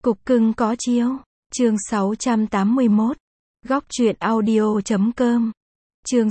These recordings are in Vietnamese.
Cục cưng có chiếu. Chương 681. Góc truyện audio.com. Chương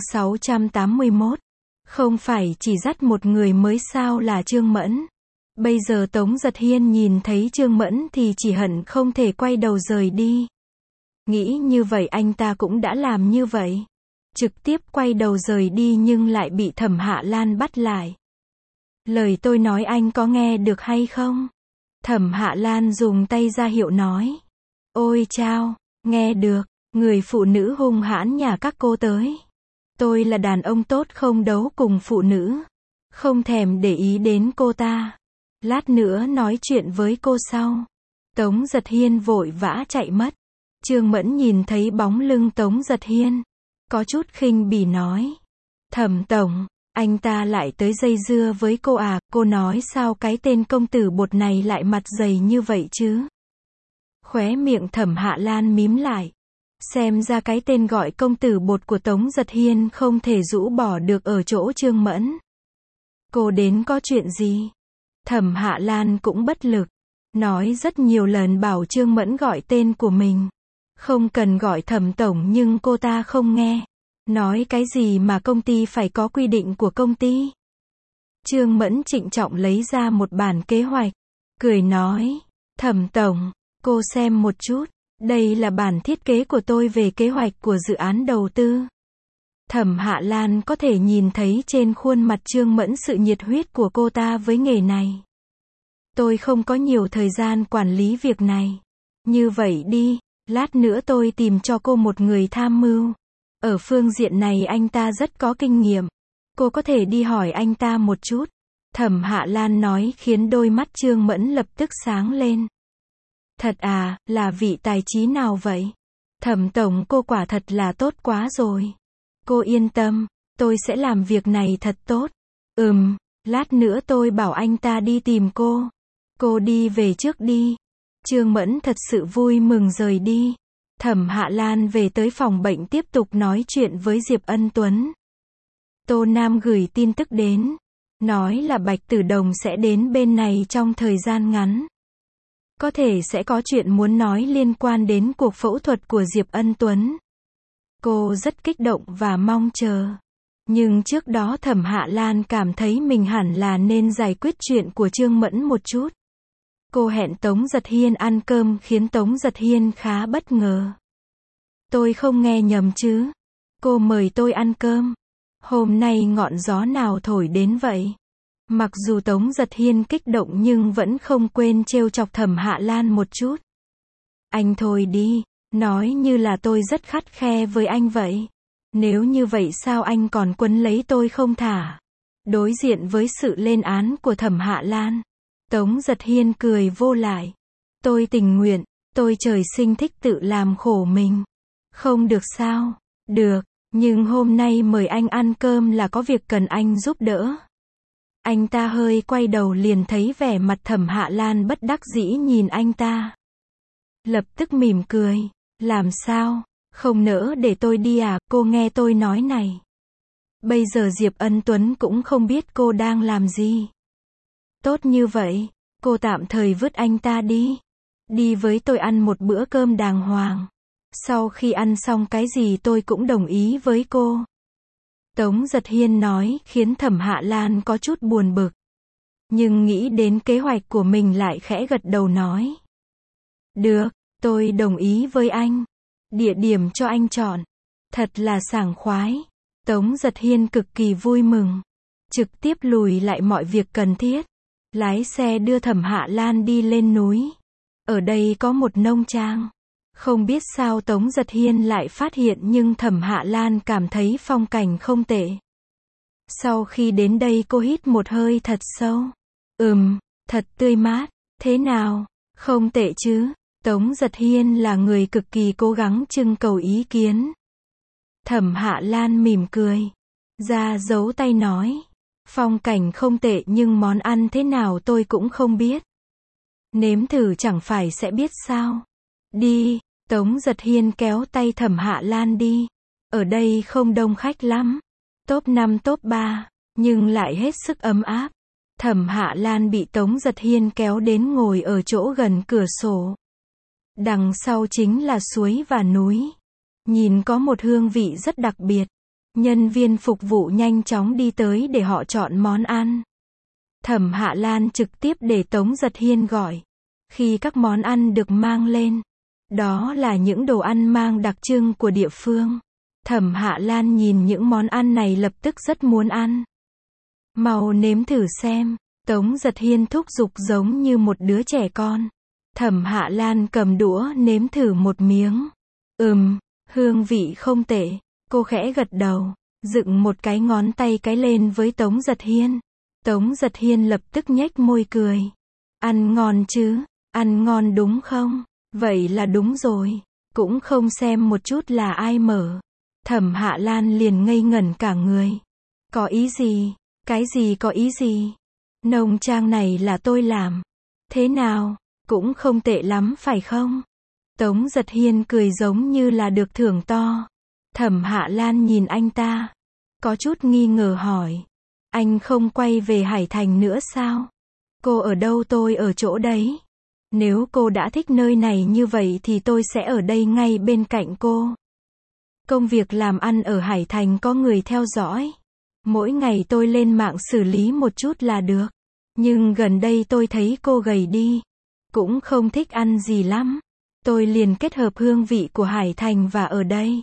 681. Không phải chỉ dắt một người mới sao là Trương Mẫn. Bây giờ Tống Giật Hiên nhìn thấy Trương Mẫn thì chỉ hận không thể quay đầu rời đi. Nghĩ như vậy anh ta cũng đã làm như vậy. Trực tiếp quay đầu rời đi nhưng lại bị Thẩm Hạ Lan bắt lại. Lời tôi nói anh có nghe được hay không? Thẩm Hạ Lan dùng tay ra hiệu nói. Ôi chao, nghe được, người phụ nữ hung hãn nhà các cô tới. Tôi là đàn ông tốt không đấu cùng phụ nữ. Không thèm để ý đến cô ta. Lát nữa nói chuyện với cô sau. Tống Giật Hiên vội vã chạy mất. Trương Mẫn nhìn thấy bóng lưng Tống Giật Hiên. Có chút khinh bỉ nói. Thẩm tổng, anh ta lại tới dây dưa với cô à, cô nói sao cái tên công tử bột này lại mặt dày như vậy chứ? Khóe miệng Thẩm Hạ Lan mím lại. Xem ra cái tên gọi công tử bột của Tống Giật Hiên không thể rũ bỏ được ở chỗ Trương Mẫn. Cô đến có chuyện gì? Thẩm Hạ Lan cũng bất lực. Nói rất nhiều lần bảo Trương Mẫn gọi tên của mình. Không cần gọi Thẩm tổng nhưng cô ta không nghe. Nói cái gì mà công ty phải có quy định của công ty. Trương Mẫn trịnh trọng lấy ra một bản kế hoạch. Cười nói. Thẩm tổng, cô xem một chút. Đây là bản thiết kế của tôi về kế hoạch của dự án đầu tư. Thẩm Hạ Lan có thể nhìn thấy trên khuôn mặt Trương Mẫn sự nhiệt huyết của cô ta với nghề này. Tôi không có nhiều thời gian quản lý việc này. Như vậy đi, lát nữa tôi tìm cho cô một người tham mưu. Ở phương diện này anh ta rất có kinh nghiệm. Cô có thể đi hỏi anh ta một chút. Thẩm Hạ Lan nói khiến đôi mắt Trương Mẫn lập tức sáng lên. Thật à, là vị tài trí nào vậy? Thẩm tổng cô quả thật là tốt quá rồi. Cô yên tâm, tôi sẽ làm việc này thật tốt. Lát nữa tôi bảo anh ta đi tìm cô. Cô đi về trước đi. Trương Mẫn thật sự vui mừng rời đi. Thẩm Hạ Lan về tới phòng bệnh tiếp tục nói chuyện với Diệp Ân Tuấn. Tô Nam gửi tin tức đến. Nói là Bạch Tử Đồng sẽ đến bên này trong thời gian ngắn. Có thể sẽ có chuyện muốn nói liên quan đến cuộc phẫu thuật của Diệp Ân Tuấn. Cô rất kích động và mong chờ. Nhưng trước đó Thẩm Hạ Lan cảm thấy mình hẳn là nên giải quyết chuyện của Trương Mẫn một chút. Cô hẹn Tống Giật Hiên ăn cơm khiến Tống Giật Hiên khá bất ngờ. Tôi không nghe nhầm chứ? Cô mời tôi ăn cơm. Hôm nay ngọn gió nào thổi đến vậy? Mặc dù Tống Giật Hiên kích động nhưng vẫn không quên trêu chọc Thẩm Hạ Lan một chút. Anh thôi đi, nói như là tôi rất khắt khe với anh vậy. Nếu như vậy sao anh còn quấn lấy tôi không thả? Đối diện với sự lên án của Thẩm Hạ Lan, Tống Giật Hiên cười vô lại. Tôi tình nguyện, tôi trời sinh thích tự làm khổ mình. Không được sao? Được, nhưng hôm nay mời anh ăn cơm là có việc cần anh giúp đỡ. Anh ta hơi quay đầu liền thấy vẻ mặt Thẩm Hạ Lan bất đắc dĩ nhìn anh ta. Lập tức mỉm cười. Làm sao? Không nỡ để tôi đi à? Cô nghe tôi nói này. Bây giờ Diệp Ân Tuấn cũng không biết cô đang làm gì. Tốt như vậy, cô tạm thời vứt anh ta đi. Đi với tôi ăn một bữa cơm đàng hoàng. Sau khi ăn xong cái gì tôi cũng đồng ý với cô. Tống Giật Hiên nói khiến Thẩm Hạ Lan có chút buồn bực. Nhưng nghĩ đến kế hoạch của mình lại khẽ gật đầu nói. Được, tôi đồng ý với anh. Địa điểm cho anh chọn. Thật là sảng khoái. Tống Giật Hiên cực kỳ vui mừng. Trực tiếp lùi lại mọi việc cần thiết. Lái xe đưa Thẩm Hạ Lan đi lên núi. Ở đây có một nông trang. Không biết sao Tống Giật Hiên lại phát hiện nhưng Thẩm Hạ Lan cảm thấy phong cảnh không tệ. Sau khi đến đây cô hít một hơi thật sâu. Thật tươi mát. Thế nào? Không tệ chứ? Tống Giật Hiên là người cực kỳ cố gắng trưng cầu ý kiến. Thẩm Hạ Lan mỉm cười. Ra giấu tay nói. Phong cảnh không tệ nhưng món ăn thế nào tôi cũng không biết. Nếm thử chẳng phải sẽ biết sao? Đi. Tống Giật Hiên kéo tay Thẩm Hạ Lan đi. Ở đây không đông khách lắm. Top 5 top 3. Nhưng lại hết sức ấm áp. Thẩm Hạ Lan bị Tống Giật Hiên kéo đến ngồi ở chỗ gần cửa sổ. Đằng sau chính là suối và núi. Nhìn có một hương vị rất đặc biệt. Nhân viên phục vụ nhanh chóng đi tới để họ chọn món ăn. Thẩm Hạ Lan trực tiếp để Tống Giật Hiên gọi. Khi các món ăn được mang lên, đó là những đồ ăn mang đặc trưng của địa phương. Thẩm Hạ Lan nhìn những món ăn này lập tức rất muốn ăn. Mau nếm thử xem. Tống Giật Hiên thúc giục giống như một đứa trẻ con. Thẩm Hạ Lan cầm đũa nếm thử một miếng. Hương vị không tệ. Cô khẽ gật đầu, dựng một cái ngón tay cái lên với Tống Giật Hiên. Tống Giật Hiên lập tức nhếch môi cười. Ăn ngon chứ? Ăn ngon đúng không? Vậy là đúng rồi. Cũng không xem một chút là ai mở. Thẩm Hạ Lan liền ngây ngẩn cả người. Có ý gì? Cái gì có ý gì? Nông trang này là tôi làm. Thế nào? Cũng không tệ lắm phải không? Tống Giật Hiên cười giống như là được thưởng to. Thẩm Hạ Lan nhìn anh ta. Có chút nghi ngờ hỏi. Anh không quay về Hải Thành nữa sao? Cô ở đâu tôi ở chỗ đấy. Nếu cô đã thích nơi này như vậy thì tôi sẽ ở đây ngay bên cạnh cô. Công việc làm ăn ở Hải Thành có người theo dõi. Mỗi ngày tôi lên mạng xử lý một chút là được. Nhưng gần đây tôi thấy cô gầy đi. Cũng không thích ăn gì lắm. Tôi liền kết hợp hương vị của Hải Thành và ở đây.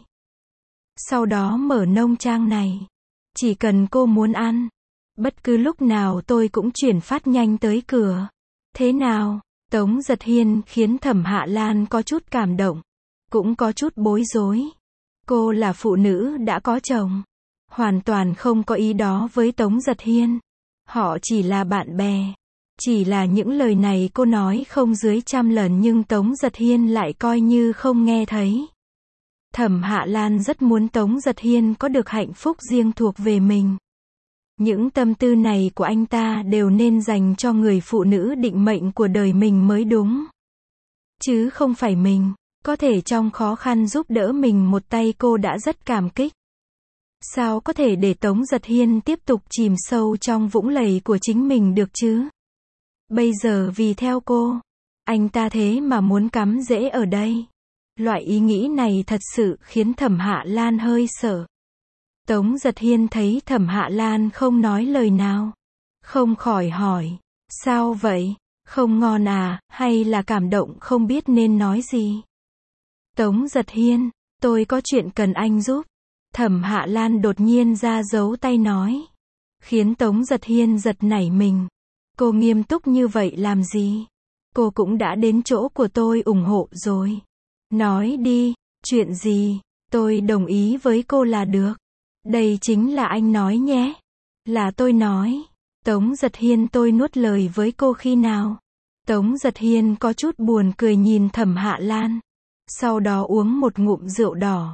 Sau đó mở nông trang này. Chỉ cần cô muốn ăn. Bất cứ lúc nào tôi cũng chuyển phát nhanh tới cửa. Thế nào? Tống Giật Hiên khiến Thẩm Hạ Lan có chút cảm động. Cũng có chút bối rối. Cô là phụ nữ đã có chồng. Hoàn toàn không có ý đó với Tống Giật Hiên. Họ chỉ là bạn bè. Chỉ là những lời này cô nói không dưới 100 lần nhưng Tống Giật Hiên lại coi như không nghe thấy. Thẩm Hạ Lan rất muốn Tống Giật Hiên có được hạnh phúc riêng thuộc về mình. Những tâm tư này của anh ta đều nên dành cho người phụ nữ định mệnh của đời mình mới đúng. Chứ không phải mình. Có thể trong khó khăn giúp đỡ mình một tay cô đã rất cảm kích. Sao có thể để Tống Giật Hiên tiếp tục chìm sâu trong vũng lầy của chính mình được chứ? Bây giờ vì theo cô, anh ta thế mà muốn cắm rễ ở đây. Loại ý nghĩ này thật sự khiến Thẩm Hạ Lan hơi sợ. Tống Giật Hiên thấy Thẩm Hạ Lan không nói lời nào. Không khỏi hỏi, sao vậy? Không ngon à, hay là cảm động không biết nên nói gì? Tống Giật Hiên, tôi có chuyện cần anh giúp. Thẩm Hạ Lan đột nhiên ra giấu tay nói. Khiến Tống Giật Hiên giật nảy mình. Cô nghiêm túc như vậy làm gì? Cô cũng đã đến chỗ của tôi ủng hộ rồi. Nói đi, chuyện gì? Tôi đồng ý với cô là được. Đây chính là anh nói nhé. Là tôi nói. Tống Giật Hiên tôi nuốt lời với cô khi nào? Tống Giật Hiên có chút buồn cười nhìn Thẩm Hạ Lan. Sau đó uống một ngụm rượu đỏ.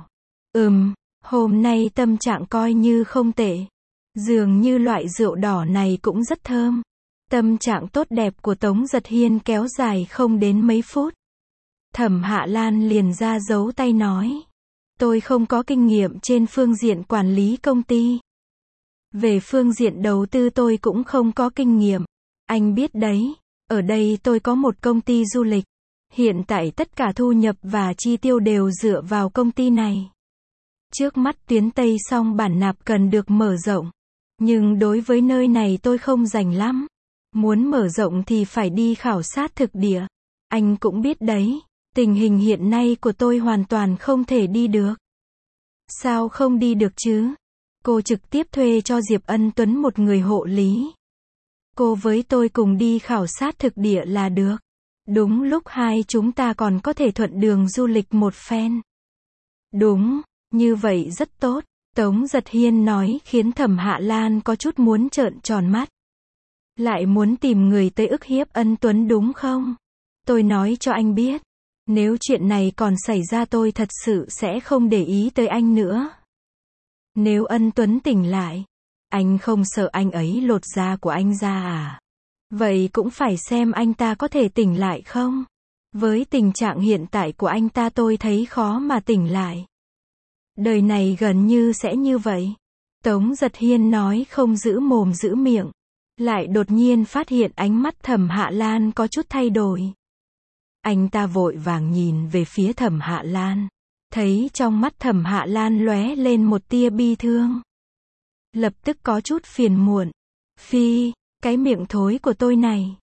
Hôm nay tâm trạng coi như không tệ. Dường như loại rượu đỏ này cũng rất thơm. Tâm trạng tốt đẹp của Tống Giật Hiên kéo dài không đến mấy phút. Thẩm Hạ Lan liền ra giấu tay nói. Tôi không có kinh nghiệm trên phương diện quản lý công ty. Về phương diện đầu tư tôi cũng không có kinh nghiệm. Anh biết đấy, ở đây tôi có một công ty du lịch. Hiện tại tất cả thu nhập và chi tiêu đều dựa vào công ty này. Trước mắt tuyến Tây Song Bản Nạp cần được mở rộng. Nhưng đối với nơi này tôi không rành lắm. Muốn mở rộng thì phải đi khảo sát thực địa. Anh cũng biết đấy, tình hình hiện nay của tôi hoàn toàn không thể đi được. Sao không đi được chứ? Cô trực tiếp thuê cho Diệp Ân Tuấn một người hộ lý. Cô với tôi cùng đi khảo sát thực địa là được. Đúng lúc hai chúng ta còn có thể thuận đường du lịch một phen. Đúng, như vậy rất tốt. Tống Giật Hiên nói khiến Thẩm Hạ Lan có chút muốn trợn tròn mắt. Lại muốn tìm người tới ức hiếp Ân Tuấn đúng không? Tôi nói cho anh biết. Nếu chuyện này còn xảy ra tôi thật sự sẽ không để ý tới anh nữa. Nếu Ân Tuấn tỉnh lại, anh không sợ anh ấy lột da của anh ra à? Vậy cũng phải xem anh ta có thể tỉnh lại không? Với tình trạng hiện tại của anh ta tôi thấy khó mà tỉnh lại. Đời này gần như sẽ như vậy. Tống Giật Hiên nói không giữ mồm giữ miệng. Lại đột nhiên phát hiện ánh mắt Thẩm Hạ Lan có chút thay đổi. Anh ta vội vàng nhìn về phía Thẩm Hạ Lan. Thấy trong mắt Thẩm Hạ Lan lóe lên một tia bi thương. Lập tức có chút phiền muộn. Phi, cái miệng thối của tôi này.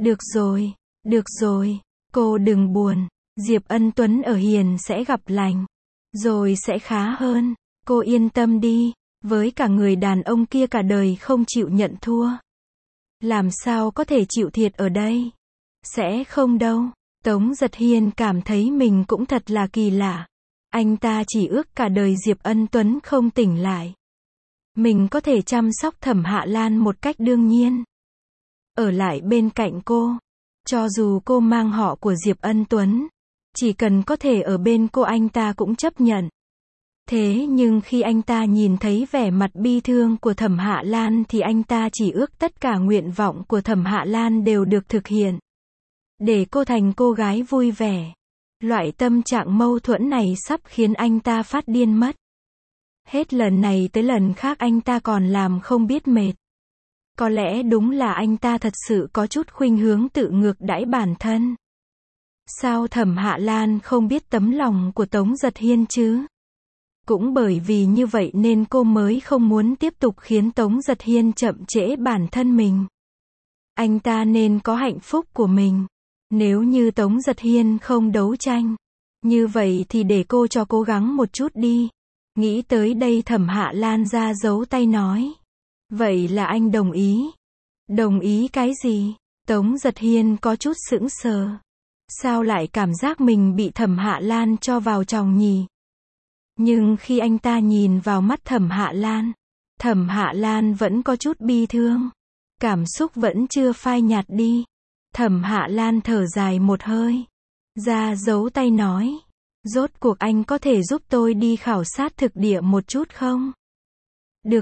Được rồi, cô đừng buồn. Diệp Ân Tuấn ở hiền sẽ gặp lành. Rồi sẽ khá hơn. Cô yên tâm đi. Với cả người đàn ông kia cả đời không chịu nhận thua. Làm sao có thể chịu thiệt ở đây? Sẽ không đâu. Tống Giật Hiên cảm thấy mình cũng thật là kỳ lạ. Anh ta chỉ ước cả đời Diệp Ân Tuấn không tỉnh lại. Mình có thể chăm sóc Thẩm Hạ Lan một cách đương nhiên. Ở lại bên cạnh cô. Cho dù cô mang họ của Diệp Ân Tuấn. Chỉ cần có thể ở bên cô anh ta cũng chấp nhận. Thế nhưng khi anh ta nhìn thấy vẻ mặt bi thương của Thẩm Hạ Lan thì anh ta chỉ ước tất cả nguyện vọng của Thẩm Hạ Lan đều được thực hiện. Để cô thành cô gái vui vẻ. Loại tâm trạng mâu thuẫn này sắp khiến anh ta phát điên mất. Hết lần này tới lần khác anh ta còn làm không biết mệt. Có lẽ đúng là anh ta thật sự có chút khuynh hướng tự ngược đãi bản thân. Sao Thẩm Hạ Lan không biết tấm lòng của Tống Giật Hiên chứ? Cũng bởi vì như vậy nên cô mới không muốn tiếp tục khiến Tống Giật Hiên chậm trễ bản thân mình. Anh ta nên có hạnh phúc của mình. Nếu như Tống Giật Hiên không đấu tranh, như vậy thì để cô cho cố gắng một chút đi. Nghĩ tới đây Thẩm Hạ Lan ra dấu tay nói. Vậy là anh đồng ý. Đồng ý cái gì? Tống Giật Hiên có chút sững sờ. Sao lại cảm giác mình bị Thẩm Hạ Lan cho vào chòng nhì? Nhưng khi anh ta nhìn vào mắt Thẩm Hạ Lan vẫn có chút bi thương. Cảm xúc vẫn chưa phai nhạt đi. Thẩm Hạ Lan thở dài một hơi. Ra dấu tay nói. Rốt cuộc anh có thể giúp tôi đi khảo sát thực địa một chút không? Được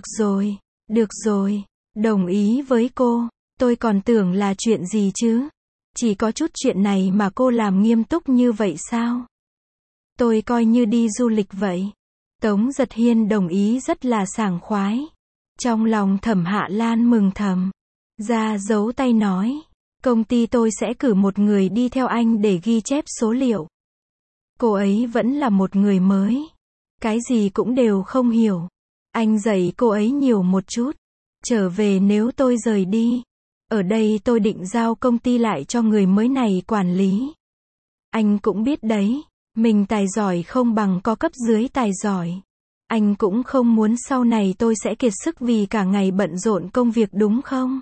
rồi, đồng ý với cô. Tôi còn tưởng là chuyện gì chứ? Chỉ có chút chuyện này mà cô làm nghiêm túc như vậy sao? Tôi coi như đi du lịch vậy. Tống Giật Hiên đồng ý rất là sảng khoái. Trong lòng Thẩm Hạ Lan mừng thầm. Ra dấu tay nói. Công ty tôi sẽ cử một người đi theo anh để ghi chép số liệu. Cô ấy vẫn là một người mới. Cái gì cũng đều không hiểu. Anh dạy cô ấy nhiều một chút. Trở về nếu tôi rời đi. Ở đây tôi định giao công ty lại cho người mới này quản lý. Anh cũng biết đấy. Mình tài giỏi không bằng có cấp dưới tài giỏi. Anh cũng không muốn sau này tôi sẽ kiệt sức vì cả ngày bận rộn công việc đúng không?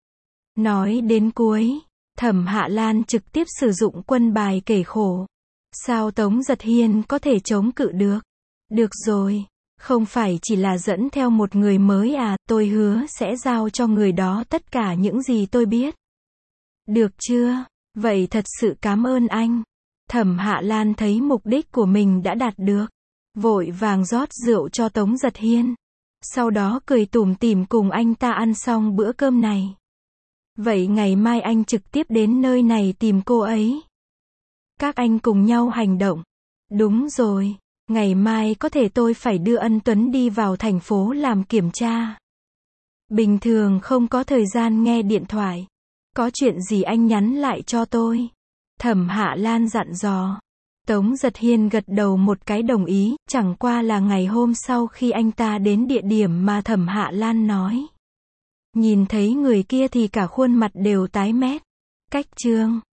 Nói đến cuối, Thẩm Hạ Lan trực tiếp sử dụng quân bài kể khổ. Sao Tống Giật Hiên có thể chống cự được? Được rồi, không phải chỉ là dẫn theo một người mới à, tôi hứa sẽ giao cho người đó tất cả những gì tôi biết. Được chưa? Vậy thật sự cảm ơn anh. Thẩm Hạ Lan thấy mục đích của mình đã đạt được. Vội vàng rót rượu cho Tống Giật Hiên. Sau đó cười tủm tỉm cùng anh ta ăn xong bữa cơm này. Vậy ngày mai anh trực tiếp đến nơi này tìm cô ấy. Các anh cùng nhau hành động. Đúng rồi, ngày mai có thể tôi phải đưa Ân Tuấn đi vào thành phố làm kiểm tra. Bình thường không có thời gian nghe điện thoại. Có chuyện gì anh nhắn lại cho tôi. Thẩm Hạ Lan dặn dò. Tống Giật Hiên gật đầu một cái đồng ý, chẳng qua là ngày hôm sau khi anh ta đến địa điểm mà Thẩm Hạ Lan nói. Nhìn thấy người kia thì cả khuôn mặt đều tái mét. Cách chương